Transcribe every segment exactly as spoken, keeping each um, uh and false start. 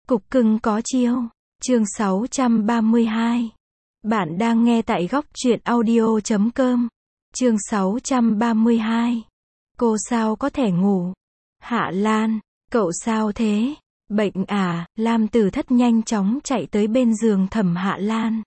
Cục cưng có chiêu. Chương sáu trăm ba mươi hai. Bạn đang nghe tại góc truyện audio chấm com. Chương sáu trăm ba mươi hai. Cô sao có thể ngủ? Hạ Lan, cậu sao thế? Bệnh à? Lam Tử Thất nhanh chóng chạy tới bên giường Thẩm Hạ Lan.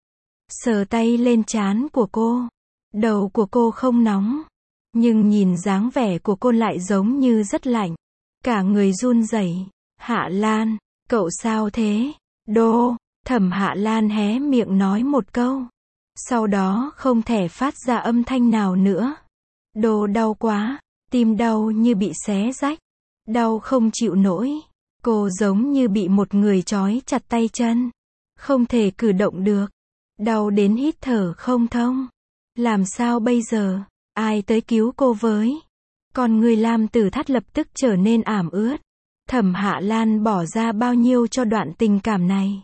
Sờ tay lên trán của cô. Đầu của cô không nóng, nhưng nhìn dáng vẻ của cô lại giống như rất lạnh. Cả người run rẩy. Hạ Lan, cậu sao thế? Đô, Thẩm Hạ Lan hé miệng nói một câu. Sau đó không thể phát ra âm thanh nào nữa. Đô đau quá, tim đau như bị xé rách. Đau không chịu nổi. Cô giống như bị một người trói chặt tay chân. Không thể cử động được. Đau đến hít thở không thông. Làm sao bây giờ? Ai tới cứu cô với? Còn người Lam Tử Thất lập tức trở nên ảm ướt. Thẩm Hạ Lan bỏ ra bao nhiêu cho đoạn tình cảm này?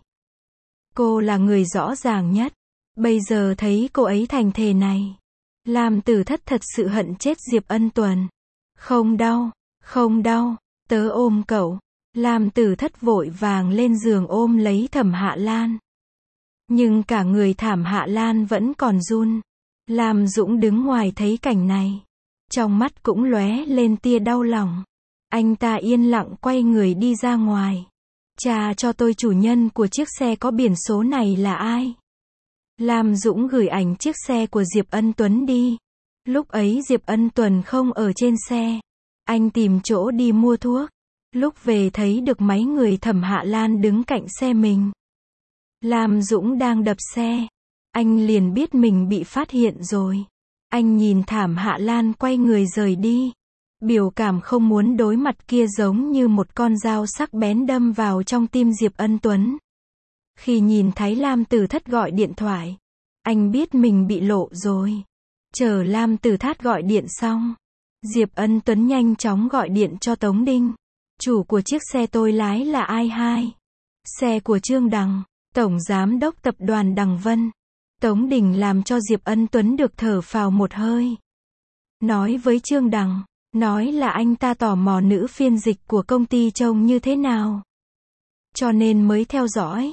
Cô là người rõ ràng nhất. Bây giờ thấy cô ấy thành thề này. Lam Tử Thất thật sự hận chết Diệp Ân Tuần. Không đau, không đau, tớ ôm cậu. Lam Tử Thất vội vàng lên giường ôm lấy Thẩm Hạ Lan. Nhưng cả người Thẩm Hạ Lan vẫn còn run. Lam Dũng đứng ngoài thấy cảnh này. Trong mắt cũng lóe lên tia đau lòng. Anh ta yên lặng quay người đi ra ngoài. Tra cho tôi chủ nhân của chiếc xe có biển số này là ai? Lam Dũng gửi ảnh chiếc xe của Diệp Ân Tuấn đi. Lúc ấy Diệp Ân Tuần không ở trên xe. Anh tìm chỗ đi mua thuốc. Lúc về thấy được máy người Thẩm Hạ Lan đứng cạnh xe mình. Lam Dũng đang đập xe. Anh liền biết mình bị phát hiện rồi. Anh nhìn Thẩm Hạ Lan quay người rời đi. Biểu cảm không muốn đối mặt kia giống như một con dao sắc bén đâm vào trong tim Diệp Ân Tuấn. Khi nhìn thấy Lam Tử Thất gọi điện thoại, anh biết mình bị lộ rồi. Chờ Lam Tử Thất gọi điện xong, Diệp Ân Tuấn nhanh chóng gọi điện cho Tống Đinh. Chủ của chiếc xe tôi lái là ai hai? Xe của Trương Đằng, Tổng Giám đốc Tập đoàn Đằng Vân. Tống Đình làm cho Diệp Ân Tuấn được thở phào một hơi. Nói với Trương Đằng, nói là anh ta tò mò nữ phiên dịch của công ty trông như thế nào. Cho nên mới theo dõi.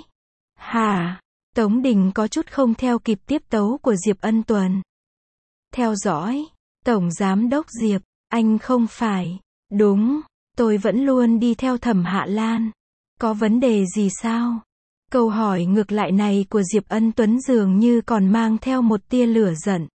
Hả? Tống Đình có chút không theo kịp tiếp tấu của Diệp Ân Tuần. Theo dõi? Tổng Giám đốc Diệp, anh không phải. Đúng, tôi vẫn luôn đi theo Thẩm Hạ Lan. Có vấn đề gì sao? Câu hỏi ngược lại này của Diệp Ân Tuấn dường như còn mang theo một tia lửa giận.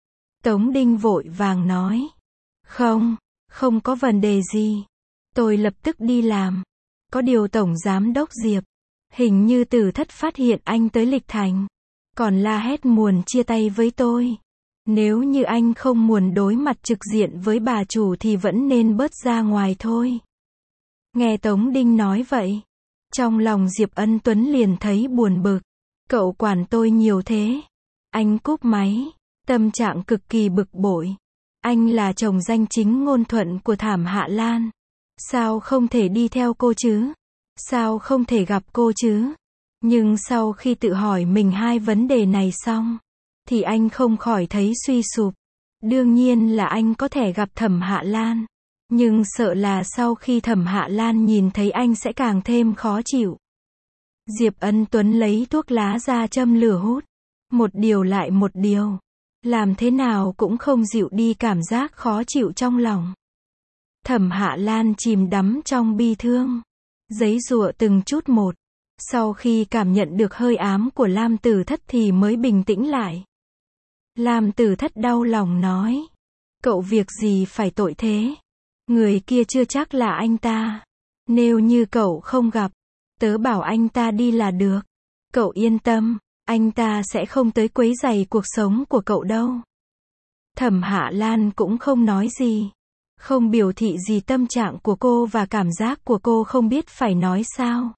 Tống Đinh vội vàng nói. Không, không có vấn đề gì. Tôi lập tức đi làm. Có điều Tổng Giám đốc Diệp, hình như Tử Thất phát hiện anh tới Lịch Thành. Còn la hét muốn chia tay với tôi. Nếu như anh không muốn đối mặt trực diện với bà chủ thì vẫn nên bớt ra ngoài thôi. Nghe Tống Đinh nói vậy, trong lòng Diệp Ân Tuấn liền thấy buồn bực. Cậu quản tôi nhiều thế. Anh cúp máy, tâm trạng cực kỳ bực bội. Anh là chồng danh chính ngôn thuận của Thẩm Hạ Lan. Sao không thể đi theo cô chứ? Sao không thể gặp cô chứ? Nhưng sau khi tự hỏi mình hai vấn đề này xong, thì anh không khỏi thấy suy sụp. Đương nhiên là anh có thể gặp Thẩm Hạ Lan. Nhưng sợ là sau khi Thẩm Hạ Lan nhìn thấy anh sẽ càng thêm khó chịu. Diệp Ân Tuấn lấy thuốc lá ra châm lửa hút. Một điều lại một điều. Làm thế nào cũng không dịu đi cảm giác khó chịu trong lòng. Thẩm Hạ Lan chìm đắm trong bi thương. Giấy giụa từng chút một. Sau khi cảm nhận được hơi ám của Lam Tử Thất thì mới bình tĩnh lại. Lam Tử Thất đau lòng nói. Cậu việc gì phải tội thế? Người kia chưa chắc là anh ta. Nếu như cậu không gặp, tớ bảo anh ta đi là được. Cậu yên tâm, anh ta sẽ không tới quấy rầy cuộc sống của cậu đâu. Thẩm Hạ Lan cũng không nói gì. Không biểu thị gì tâm trạng của cô và cảm giác của cô không biết phải nói sao.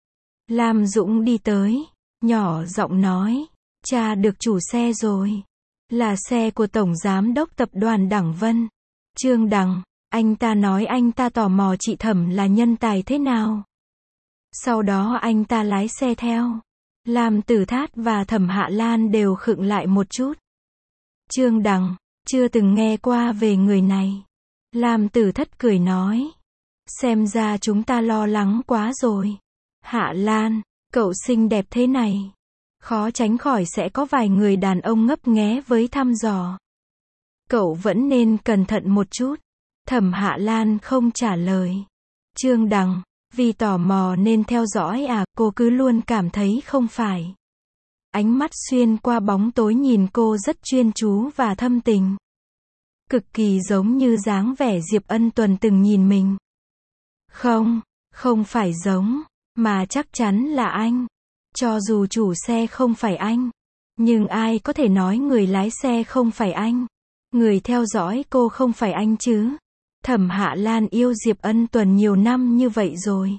Lam Dũng đi tới, nhỏ giọng nói. Cha được chủ xe rồi. Là xe của Tổng Giám đốc Tập đoàn Đằng Vân. Trương Đằng. Anh ta nói anh ta tò mò chị Thẩm là nhân tài thế nào. Sau đó anh ta lái xe theo. Lam Tử Thát và Thẩm Hạ Lan đều khựng lại một chút. Trương Đằng, chưa từng nghe qua về người này. Lam Tử Thất cười nói. Xem ra chúng ta lo lắng quá rồi. Hạ Lan, cậu xinh đẹp thế này. Khó tránh khỏi sẽ có vài người đàn ông ngấp nghé với thăm dò. Cậu vẫn nên cẩn thận một chút. Thẩm Hạ Lan không trả lời. Trương Đằng, vì tò mò nên theo dõi à, cô cứ luôn cảm thấy không phải. Ánh mắt xuyên qua bóng tối nhìn cô rất chuyên chú và thâm tình. Cực kỳ giống như dáng vẻ Diệp Ân Tuần từng nhìn mình. Không, không phải giống, mà chắc chắn là anh. Cho dù chủ xe không phải anh, nhưng ai có thể nói người lái xe không phải anh? Người theo dõi cô không phải anh chứ? Thẩm Hạ Lan yêu Diệp Ân Tuần nhiều năm như vậy rồi.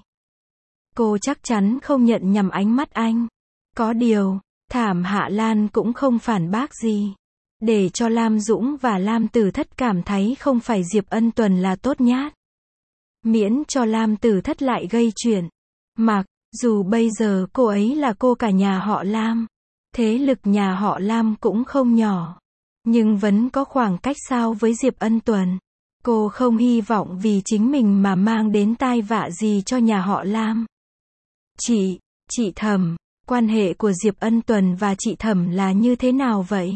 Cô chắc chắn không nhận nhầm ánh mắt anh. Có điều, Thẩm Hạ Lan cũng không phản bác gì. Để cho Lam Dũng và Lam Tử Thất cảm thấy không phải Diệp Ân Tuần là tốt nhát. Miễn cho Lam Tử Thất lại gây chuyện. Mặc dù bây giờ cô ấy là cô cả nhà họ Lam. Thế lực nhà họ Lam cũng không nhỏ. Nhưng vẫn có khoảng cách sao với Diệp Ân Tuần. Cô không hy vọng vì chính mình mà mang đến tai vạ gì cho nhà họ Lam. Chị, chị Thẩm, quan hệ của Diệp Ân Tuần và chị Thẩm là như thế nào vậy?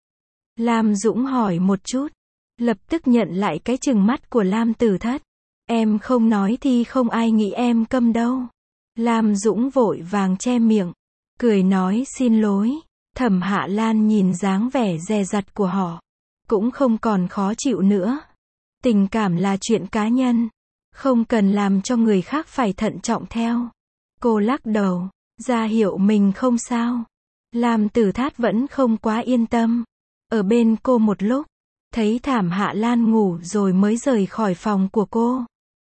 Lam Dũng hỏi một chút. Lập tức nhận lại cái chừng mắt của Lam Tử Thất. Em không nói thì không ai nghĩ em câm đâu. Lam Dũng vội vàng che miệng. Cười nói xin lỗi. Thẩm Hạ Lan nhìn dáng vẻ dè dặt của họ. Cũng không còn khó chịu nữa. Tình cảm là chuyện cá nhân. Không cần làm cho người khác phải thận trọng theo. Cô lắc đầu, ra hiệu mình không sao. Lam Tử Thát vẫn không quá yên tâm. Ở bên cô một lúc. Thấy Thẩm Hạ Lan ngủ rồi mới rời khỏi phòng của cô.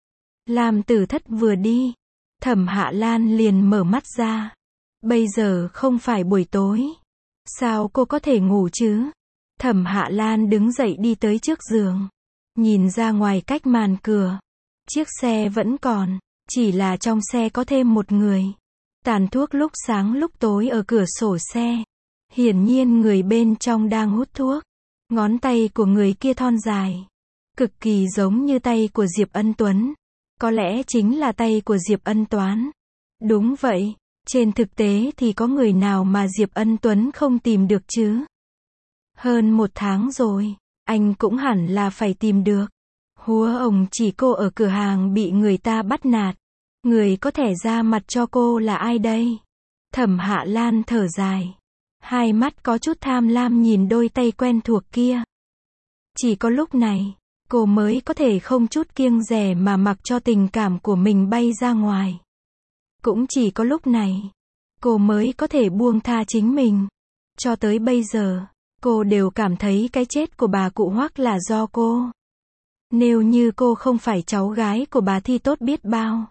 Lam Tử Thất vừa đi. Thẩm Hạ Lan liền mở mắt ra. Bây giờ không phải buổi tối. Sao cô có thể ngủ chứ? Thẩm Hạ Lan đứng dậy đi tới trước giường. Nhìn ra ngoài cách màn cửa. Chiếc xe vẫn còn. Chỉ là trong xe có thêm một người. Tàn thuốc lúc sáng lúc tối ở cửa sổ xe. Hiển nhiên người bên trong đang hút thuốc. Ngón tay của người kia thon dài. Cực kỳ giống như tay của Diệp Ân Tuấn. Có lẽ chính là tay của Diệp Ân Toán. Đúng vậy. Trên thực tế thì có người nào mà Diệp Ân Tuấn không tìm được chứ? Hơn một tháng rồi. Anh cũng hẳn là phải tìm được. Húa ổng chỉ cô ở cửa hàng bị người ta bắt nạt. Người có thể ra mặt cho cô là ai đây? Thẩm Hạ Lan thở dài. Hai mắt có chút tham lam nhìn đôi tay quen thuộc kia. Chỉ có lúc này, cô mới có thể không chút kiêng dè mà mặc cho tình cảm của mình bay ra ngoài. Cũng chỉ có lúc này, cô mới có thể buông tha chính mình. Cho tới bây giờ, cô đều cảm thấy cái chết của bà cụ Hoắc là do cô. Nếu như cô không phải cháu gái của bà thì tốt biết bao.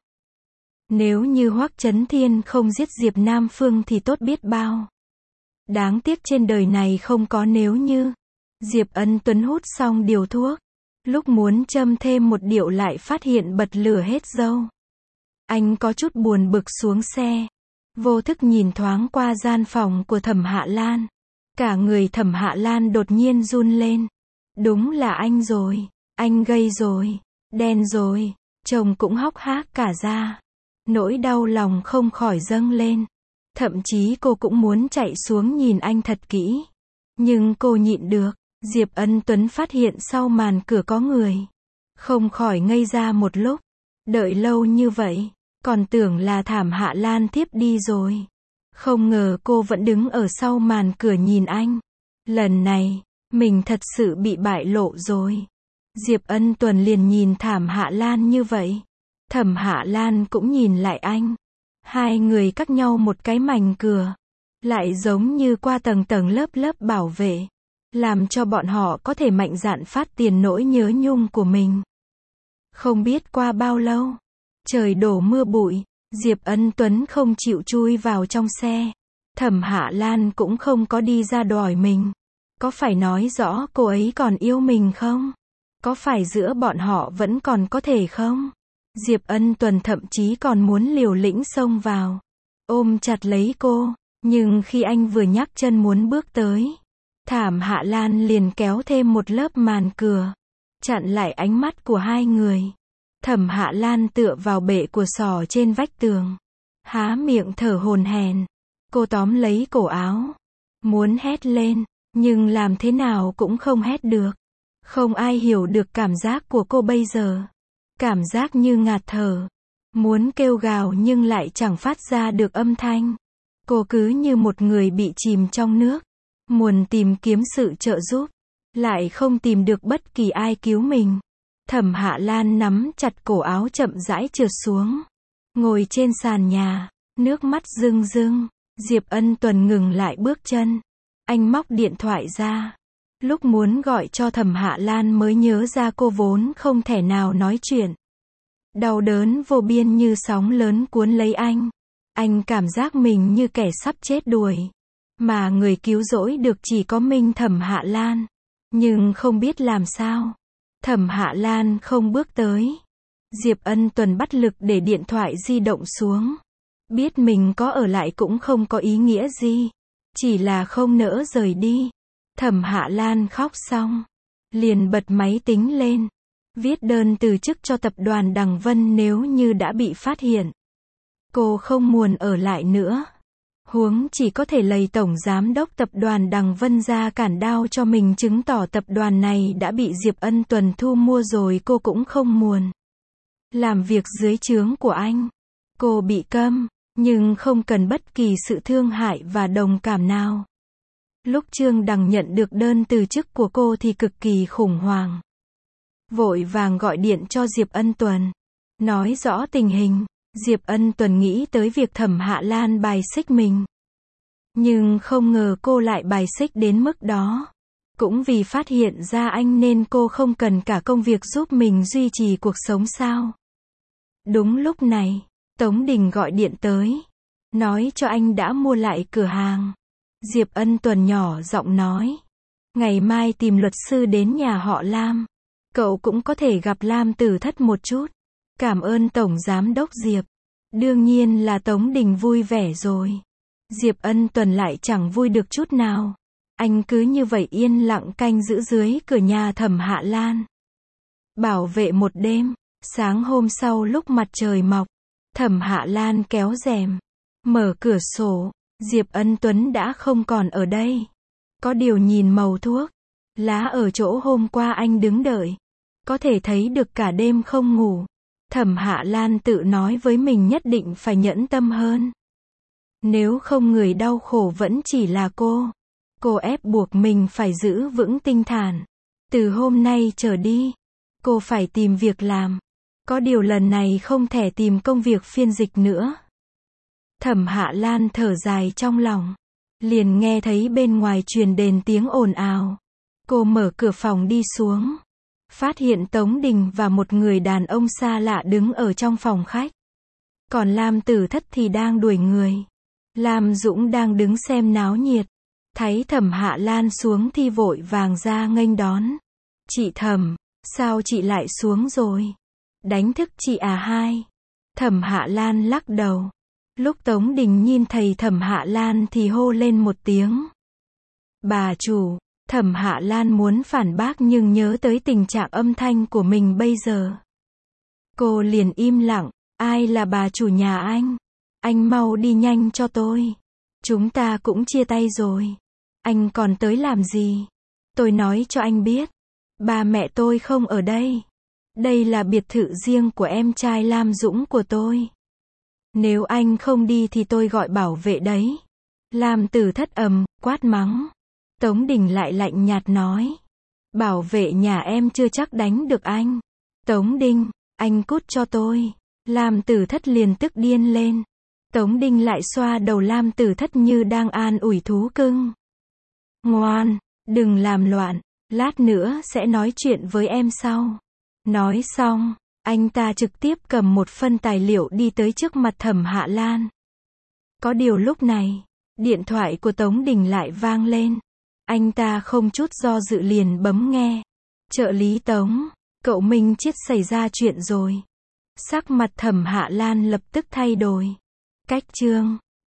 Nếu như Hoắc Chấn Thiên không giết Diệp Nam Phương thì tốt biết bao. Đáng tiếc trên đời này không có nếu như. Diệp Ân Tuấn hút xong điều thuốc. Lúc muốn châm thêm một điệu lại phát hiện bật lửa hết dâu. Anh có chút buồn bực xuống xe. Vô thức nhìn thoáng qua gian phòng của Thẩm Hạ Lan. Cả người Thẩm Hạ Lan đột nhiên run lên. Đúng là anh rồi. Anh gây rồi. Đen rồi. Chồng cũng hốc hác cả ra. Nỗi đau lòng không khỏi dâng lên. Thậm chí cô cũng muốn chạy xuống nhìn anh thật kỹ. Nhưng cô nhịn được. Diệp Ân Tuấn phát hiện sau màn cửa có người. Không khỏi ngây ra một lúc. Đợi lâu như vậy. Còn tưởng là Thẩm Hạ Lan tiếp đi rồi. Không ngờ cô vẫn đứng ở sau màn cửa nhìn anh. Lần này, mình thật sự bị bại lộ rồi. Diệp Ân Tuấn liền nhìn Thẩm Hạ Lan như vậy. Thẩm Hạ Lan cũng nhìn lại anh. Hai người cách nhau một cái mảnh cửa. Lại giống như qua tầng tầng lớp lớp bảo vệ. Làm cho bọn họ có thể mạnh dạn phát tiền nỗi nhớ nhung của mình. Không biết qua bao lâu. Trời đổ mưa bụi. Diệp Ân Tuấn không chịu chui vào trong xe. Thẩm Hạ Lan cũng không có đi ra đòi mình. Có phải nói rõ cô ấy còn yêu mình không? Có phải giữa bọn họ vẫn còn có thể không? Diệp Ân Tuấn thậm chí còn muốn liều lĩnh xông vào. Ôm chặt lấy cô. Nhưng khi anh vừa nhắc chân muốn bước tới. Thẩm Hạ Lan liền kéo thêm một lớp màn cửa. Chặn lại ánh mắt của hai người. Thẩm Hạ Lan tựa vào bệ của sò trên vách tường. há miệng thở hổn hển. Cô tóm lấy cổ áo, muốn hét lên, nhưng làm thế nào cũng không hét được. Không ai hiểu được cảm giác của cô bây giờ. Cảm giác như ngạt thở. Muốn kêu gào nhưng lại chẳng phát ra được âm thanh. Cô cứ như một người bị chìm trong nước. Muốn tìm kiếm sự trợ giúp. Lại không tìm được bất kỳ ai cứu mình. Thẩm Hạ Lan nắm chặt cổ áo chậm rãi trượt xuống. Ngồi trên sàn nhà. Nước mắt rưng rưng. Diệp Ân Tuần ngừng lại bước chân. Anh móc điện thoại ra. Lúc muốn gọi cho Thẩm Hạ Lan mới nhớ ra cô vốn không thể nào nói chuyện. Đau đớn vô biên như sóng lớn cuốn lấy anh. Anh cảm giác mình như kẻ sắp chết đuổi. Mà người cứu rỗi được chỉ có mình Thẩm Hạ Lan. Nhưng không biết làm sao. Thẩm Hạ Lan không bước tới. Diệp Ân Tuần bắt lực để điện thoại di động xuống. Biết mình có ở lại cũng không có ý nghĩa gì. Chỉ là không nỡ rời đi. Thẩm Hạ Lan khóc xong. Liền bật máy tính lên. Viết đơn từ chức cho tập đoàn Đằng Vân nếu như đã bị phát hiện. Cô không muốn ở lại nữa. Huống chỉ có thể lầy tổng giám đốc tập đoàn Đằng Vân ra cản đao cho mình chứng tỏ tập đoàn này đã bị Diệp Ân Tuần thu mua rồi cô cũng không muốn. Làm việc dưới trướng của anh. Cô bị câm, nhưng không cần bất kỳ sự thương hại và đồng cảm nào. Lúc Trương Đằng nhận được đơn từ chức của cô thì cực kỳ khủng hoảng. Vội vàng gọi điện cho Diệp Ân Tuần. Nói rõ tình hình. Diệp Ân Tuần nghĩ tới việc Thẩm Hạ Lan bài xích mình. Nhưng không ngờ cô lại bài xích đến mức đó. Cũng vì phát hiện ra anh nên cô không cần cả công việc giúp mình duy trì cuộc sống sao. Đúng lúc này, Tống Đình gọi điện tới. Nói cho anh đã mua lại cửa hàng. Diệp Ân Tuần nhỏ giọng nói. Ngày mai tìm luật sư đến nhà họ Lam. Cậu cũng có thể gặp Lam Tử Thất một chút. Cảm ơn Tổng Giám đốc Diệp. Đương nhiên là Tống Đình vui vẻ rồi. Diệp Ân Tuần lại chẳng vui được chút nào. Anh cứ như vậy yên lặng canh giữ dưới cửa nhà Thẩm Hạ Lan. Bảo vệ một đêm. Sáng hôm sau lúc mặt trời mọc. Thẩm Hạ Lan kéo rèm. Mở cửa sổ. Diệp Ân Tuấn đã không còn ở đây. Có điều nhìn màu thuốc. Lá ở chỗ hôm qua anh đứng đợi. Có thể thấy được cả đêm không ngủ. Thẩm Hạ Lan tự nói với mình nhất định phải nhẫn tâm hơn. Nếu không người đau khổ vẫn chỉ là cô. Cô ép buộc mình phải giữ vững tinh thần. Từ hôm nay trở đi, cô phải tìm việc làm. Có điều lần này không thể tìm công việc phiên dịch nữa. Thẩm Hạ Lan thở dài trong lòng. Liền nghe thấy bên ngoài truyền đến tiếng ồn ào. Cô mở cửa phòng đi xuống. Phát hiện Tống Đình và một người đàn ông xa lạ đứng ở trong phòng khách. Còn Lam Tử Thất thì đang đuổi người. Lam Dũng đang đứng xem náo nhiệt. Thấy Thẩm Hạ Lan xuống thì vội vàng ra nghênh đón. Chị Thẩm, sao chị lại xuống rồi? Đánh thức chị à hai? Thẩm Hạ Lan lắc đầu. Lúc Tống Đình nhìn thấy Thẩm Hạ Lan thì hô lên một tiếng. Bà chủ. Thẩm Hạ Lan muốn phản bác nhưng nhớ tới tình trạng âm thanh của mình bây giờ. Cô liền im lặng. Ai là bà chủ nhà anh? Anh mau đi nhanh cho tôi. Chúng ta cũng chia tay rồi. Anh còn tới làm gì? Tôi nói cho anh biết. Ba mẹ tôi không ở đây. Đây là biệt thự riêng của em trai Lam Dũng của tôi. Nếu anh không đi thì tôi gọi bảo vệ đấy. Lam Tử Thất ầm, quát mắng. Tống Đình lại lạnh nhạt nói. Bảo vệ nhà em chưa chắc đánh được anh. Tống Đình, anh cút cho tôi. Lam Tử Thất liền tức điên lên. Tống Đình lại xoa đầu Lam Tử Thất như đang an ủi thú cưng. Ngoan, đừng làm loạn. Lát nữa sẽ nói chuyện với em sau. Nói xong, anh ta trực tiếp cầm một phân tài liệu đi tới trước mặt Thẩm Hạ Lan. Có điều lúc này, điện thoại của Tống Đình lại vang lên. Anh ta không chút do dự liền bấm nghe. Trợ lý Tống, cậu Minh Chiết xảy ra chuyện rồi. Sắc mặt Thẩm Hạ Lan lập tức thay đổi. Cách chương